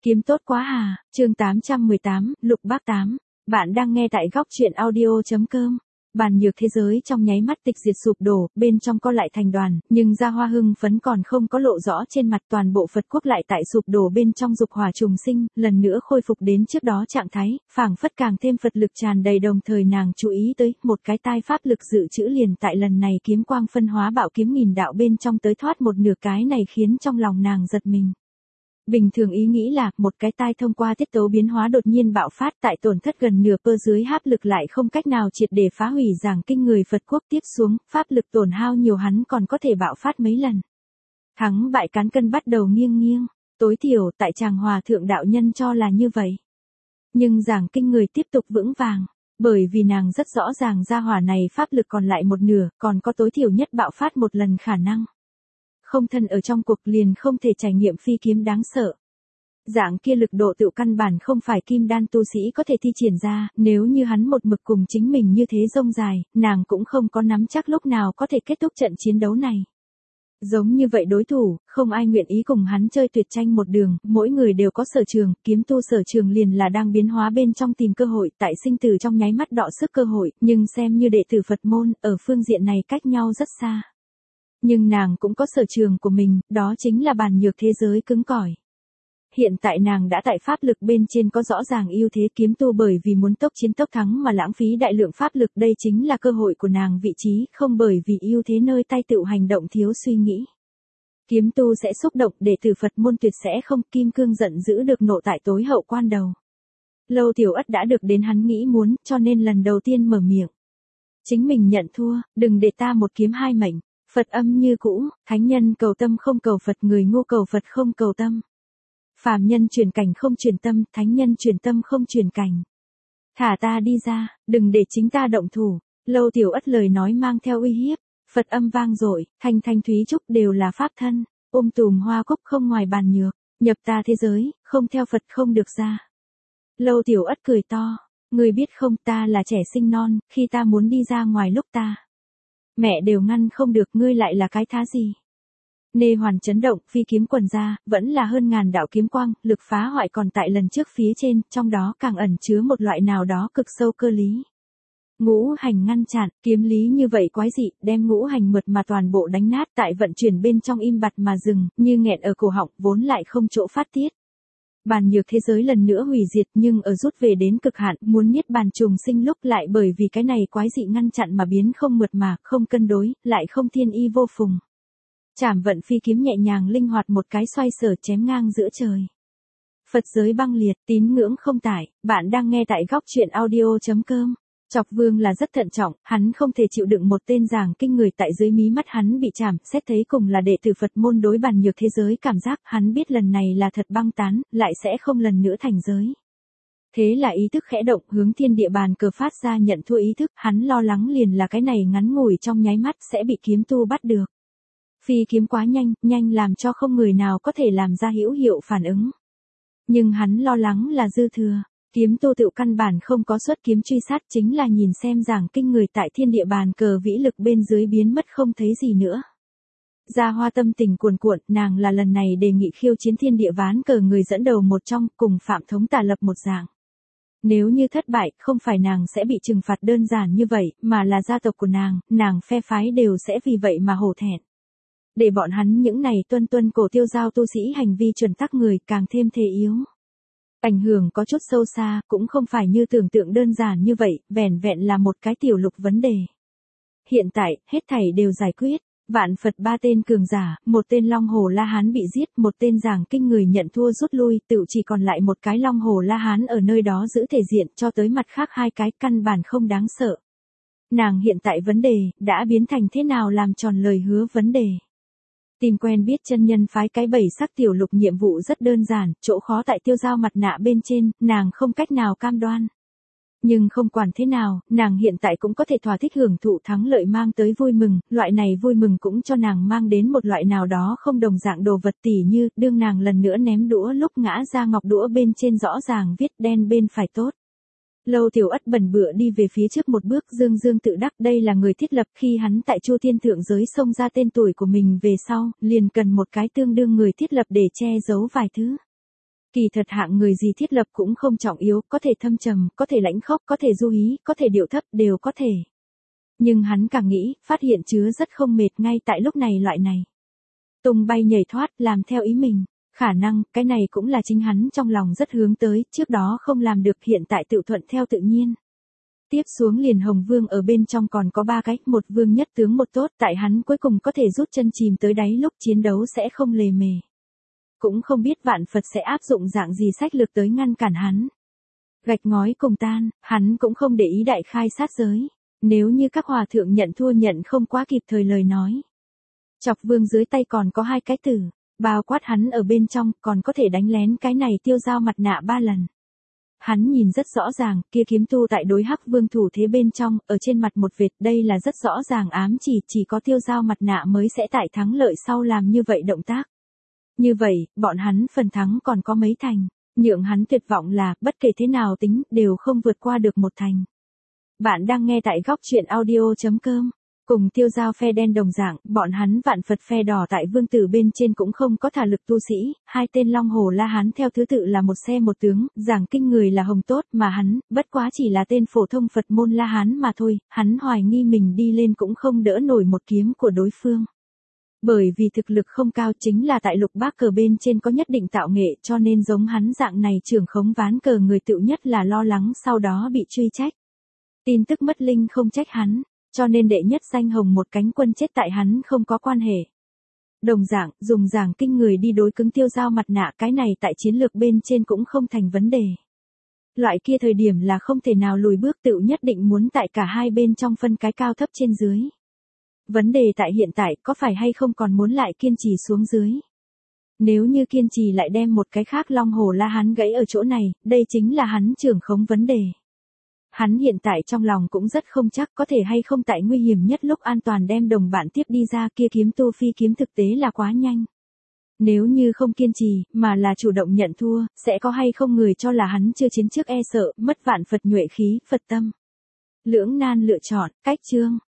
Kiếm tốt quá à, chương 818, Lục Bác Tám. Bạn đang nghe tại góc truyện audio.com. Bàn nhược thế giới trong nháy mắt tịch diệt sụp đổ, bên trong co lại thành đoàn, nhưng Gia Hoa hưng phấn còn không có lộ rõ trên mặt, toàn bộ Phật quốc lại tại sụp đổ bên trong dục hỏa trùng sinh, lần nữa khôi phục đến trước đó trạng thái, phảng phất càng thêm Phật lực tràn đầy, đồng thời nàng chú ý tới, một cái tai pháp lực dự trữ liền tại lần này kiếm quang phân hóa bạo kiếm nghìn đạo bên trong tới thoát một nửa, cái này khiến trong lòng nàng giật mình. Bình thường ý nghĩ là, một cái tai thông qua tiết tấu biến hóa đột nhiên bạo phát, tại tổn thất gần nửa cơ dưới áp lực lại không cách nào triệt để phá hủy giảng kinh người Phật quốc tiếp xuống, pháp lực tổn hao nhiều hắn còn có thể bạo phát mấy lần. Thắng bại cán cân bắt đầu nghiêng nghiêng, tối thiểu tại chàng hòa thượng đạo nhân cho là như vậy. Nhưng giảng kinh người tiếp tục vững vàng, bởi vì nàng rất rõ ràng gia hỏa này pháp lực còn lại một nửa, còn có tối thiểu nhất bạo phát một lần khả năng. Không thân ở trong cuộc liền không thể trải nghiệm phi kiếm đáng sợ. Dạng kia lực độ tự căn bản không phải kim đan tu sĩ có thể thi triển ra, nếu như hắn một mực cùng chính mình như thế rông dài, nàng cũng không có nắm chắc lúc nào có thể kết thúc trận chiến đấu này. Giống như vậy đối thủ, không ai nguyện ý cùng hắn chơi tuyệt tranh một đường, mỗi người đều có sở trường, kiếm tu sở trường liền là đang biến hóa bên trong tìm cơ hội, tại sinh tử trong nháy mắt đọ sức cơ hội, nhưng xem như đệ tử Phật môn, ở phương diện này cách nhau rất xa. Nhưng nàng cũng có sở trường của mình, đó chính là bàn nhược thế giới cứng cỏi. Hiện tại nàng đã tại pháp lực bên trên có rõ ràng ưu thế, kiếm tu bởi vì muốn tốc chiến tốc thắng mà lãng phí đại lượng pháp lực, đây chính là cơ hội của nàng vị trí, không bởi vì ưu thế nơi tay tự hành động thiếu suy nghĩ. Kiếm tu sẽ xúc động, đệ tử Phật môn tuyệt sẽ không, kim cương giận dữ được nộ tại tối hậu quan đầu. Lâu Tiểu Ất đã được đến hắn nghĩ muốn, cho nên lần đầu tiên mở miệng. Chính mình nhận thua, đừng để ta một kiếm hai mệnh. Phật âm như cũ, thánh nhân cầu tâm không cầu Phật, người ngu cầu Phật không cầu tâm. Phàm nhân truyền cảnh không truyền tâm, thánh nhân truyền tâm không truyền cảnh. Thả ta đi ra, đừng để chính ta động thủ. Lâu Tiểu Ất lời nói mang theo uy hiếp, Phật âm vang dội, thanh thanh thúy trúc đều là pháp thân, tùm hoa cúc không ngoài bàn nhược, nhập ta thế giới, không theo Phật không được ra. Lâu Tiểu Ất cười to, người biết không, ta là trẻ sinh non, khi ta muốn đi ra ngoài lúc ta mẹ đều ngăn không được, ngươi lại là cái thá gì? Nê hoàn chấn động, phi kiếm quần ra, vẫn là hơn ngàn đạo kiếm quang, lực phá hoại còn tại lần trước phía trên, trong đó càng ẩn chứa một loại nào đó cực sâu cơ lý. Ngũ hành ngăn chặn, kiếm lý như vậy quái dị, đem ngũ hành mượt mà toàn bộ đánh nát, tại vận chuyển bên trong im bặt mà dừng, như nghẹn ở cổ họng, vốn lại không chỗ phát tiết. Bàn nhược thế giới lần nữa hủy diệt, nhưng ở rút về đến cực hạn, muốn niết bàn trùng sinh lúc lại bởi vì cái này quái dị ngăn chặn mà biến không mượt mà, không cân đối, lại không thiên y vô phùng. Trảm vận phi kiếm nhẹ nhàng linh hoạt một cái xoay sở chém ngang giữa trời. Phật giới băng liệt, tín ngưỡng không tải, bạn đang nghe tại góc truyện audio.com. Chọc Vương là rất thận trọng, hắn không thể chịu đựng một tên giảng kinh người tại dưới mí mắt hắn bị chảm, xét thấy cùng là đệ tử Phật môn đối bàn nhược thế giới, cảm giác hắn biết lần này là thật băng tán, lại sẽ không lần nữa thành giới. Thế là ý thức khẽ động, hướng thiên địa bàn cờ phát ra nhận thua ý thức, hắn lo lắng liền là cái này ngắn ngủi trong nháy mắt sẽ bị kiếm tu bắt được. Phi kiếm quá nhanh, nhanh làm cho không người nào có thể làm ra hữu hiệu phản ứng. Nhưng hắn lo lắng là dư thừa. Kiếm tu tự căn bản không có xuất kiếm truy sát, chính là nhìn xem giảng kinh người tại thiên địa bàn cờ vĩ lực bên dưới biến mất không thấy gì nữa. Gia Hoa tâm tình cuồn cuộn, nàng là lần này đề nghị khiêu chiến thiên địa ván cờ người dẫn đầu một trong, cùng Phạm Thống tả lập một dạng. Nếu như thất bại, không phải nàng sẽ bị trừng phạt đơn giản như vậy, mà là gia tộc của nàng phe phái đều sẽ vì vậy mà hổ thẹn. Để bọn hắn những này tuân tuân cổ tiêu giao tu sĩ hành vi chuẩn tắc người càng thêm thể yếu. Ảnh hưởng có chút sâu xa, cũng không phải như tưởng tượng đơn giản như vậy, vẻn vẹn là một cái tiểu lục vấn đề. Hiện tại, hết thảy đều giải quyết, vạn Phật ba tên cường giả, một tên Long Hồ La Hán bị giết, một tên giảng kinh người nhận thua rút lui, tự chỉ còn lại một cái Long Hồ La Hán ở nơi đó giữ thể diện, cho tới mặt khác hai cái căn bản không đáng sợ. Nàng hiện tại vấn đề, đã biến thành thế nào làm tròn lời hứa vấn đề. Tìm quen biết chân nhân phái cái 7 sắc tiểu lục nhiệm vụ rất đơn giản, chỗ khó tại tiêu giao mặt nạ bên trên, nàng không cách nào cam đoan. Nhưng không quản thế nào, nàng hiện tại cũng có thể thỏa thích hưởng thụ thắng lợi mang tới vui mừng, loại này vui mừng cũng cho nàng mang đến một loại nào đó không đồng dạng đồ vật, tỉ như, đương nàng lần nữa ném đũa lúc ngã ra ngọc đũa bên trên rõ ràng viết đen bên phải tốt. Lâu Tiểu Ất bần bựa đi về phía trước một bước, dương dương tự đắc, đây là người thiết lập, khi hắn tại Chu Thiên thượng giới xông ra tên tuổi của mình về sau, liền cần một cái tương đương người thiết lập để che giấu vài thứ. Kỳ thật hạng người gì thiết lập cũng không trọng yếu, có thể thâm trầm, có thể lãnh khốc, có thể du hí, có thể điệu thấp, đều có thể. Nhưng hắn càng nghĩ, phát hiện chứa rất không mệt ngay tại lúc này loại này. Tung bay nhảy thoát, làm theo ý mình. Khả năng, cái này cũng là chính hắn trong lòng rất hướng tới, trước đó không làm được hiện tại tự thuận theo tự nhiên. Tiếp xuống liền Hồng Vương ở bên trong còn có 3 cái, một vương nhất tướng một tốt, tại hắn cuối cùng có thể rút chân chìm tới đáy lúc chiến đấu sẽ không lề mề. Cũng không biết vạn Phật sẽ áp dụng dạng gì sách lược tới ngăn cản hắn. Gạch ngói cùng tan, hắn cũng không để ý đại khai sát giới. Nếu như các hòa thượng nhận thua nhận không quá kịp thời lời nói. Chọc Vương dưới tay còn có 2 cái tử, bao quát hắn ở bên trong còn có thể đánh lén cái này Tiêu Dao mặt nạ 3 lần. Hắn nhìn rất rõ ràng, kia kiếm tu tại đối Hắc Vương thủ thế bên trong, ở trên mặt một vệt, đây là rất rõ ràng ám chỉ có Tiêu Dao mặt nạ mới sẽ tại thắng lợi sau làm như vậy động tác. Như vậy, bọn hắn phần thắng còn có mấy thành, nhượng hắn tuyệt vọng là, bất kể thế nào tính, đều không vượt qua được 1 thành. Bạn đang nghe tại góc truyện audio.com. Cùng Tiêu Dao phe đen đồng dạng, bọn hắn Vạn Phật phe đỏ tại Vương Tử bên trên cũng không có thả lực tu sĩ, 2 tên Long Hồ La Hán theo thứ tự là một xe một tướng, giảng kinh người là Hồng Tốt mà hắn, bất quá chỉ là tên phổ thông Phật môn La Hán mà thôi, hắn hoài nghi mình đi lên cũng không đỡ nổi một kiếm của đối phương. Bởi vì thực lực không cao chính là tại Lục Bác cờ bên trên có nhất định tạo nghệ cho nên giống hắn dạng này trưởng khống ván cờ người tựu nhất là lo lắng sau đó bị truy trách. Tin tức mất linh không trách hắn. Cho nên đệ nhất danh Hồng một cánh quân chết tại hắn không có quan hệ. Đồng dạng, dùng giảng kinh người đi đối cứng Tiêu Dao mặt nạ cái này tại chiến lược bên trên cũng không thành vấn đề. Loại kia thời điểm là không thể nào lùi bước tự nhất định muốn tại cả hai bên trong phân cái cao thấp trên dưới. Vấn đề tại hiện tại có phải hay không còn muốn lại kiên trì xuống dưới. Nếu như kiên trì lại đem một cái khác Long Hồ La Hán gãy ở chỗ này, đây chính là hắn trưởng khống vấn đề. Hắn hiện tại trong lòng cũng rất không chắc có thể hay không tại nguy hiểm nhất lúc an toàn đem đồng bạn tiếp đi ra kia kiếm tu phi kiếm thực tế là quá nhanh. Nếu như không kiên trì, mà là chủ động nhận thua, sẽ có hay không người cho là hắn chưa chiến trước e sợ, mất vạn Phật nhuệ khí, Phật tâm. Lưỡng nan lựa chọn, cách chương.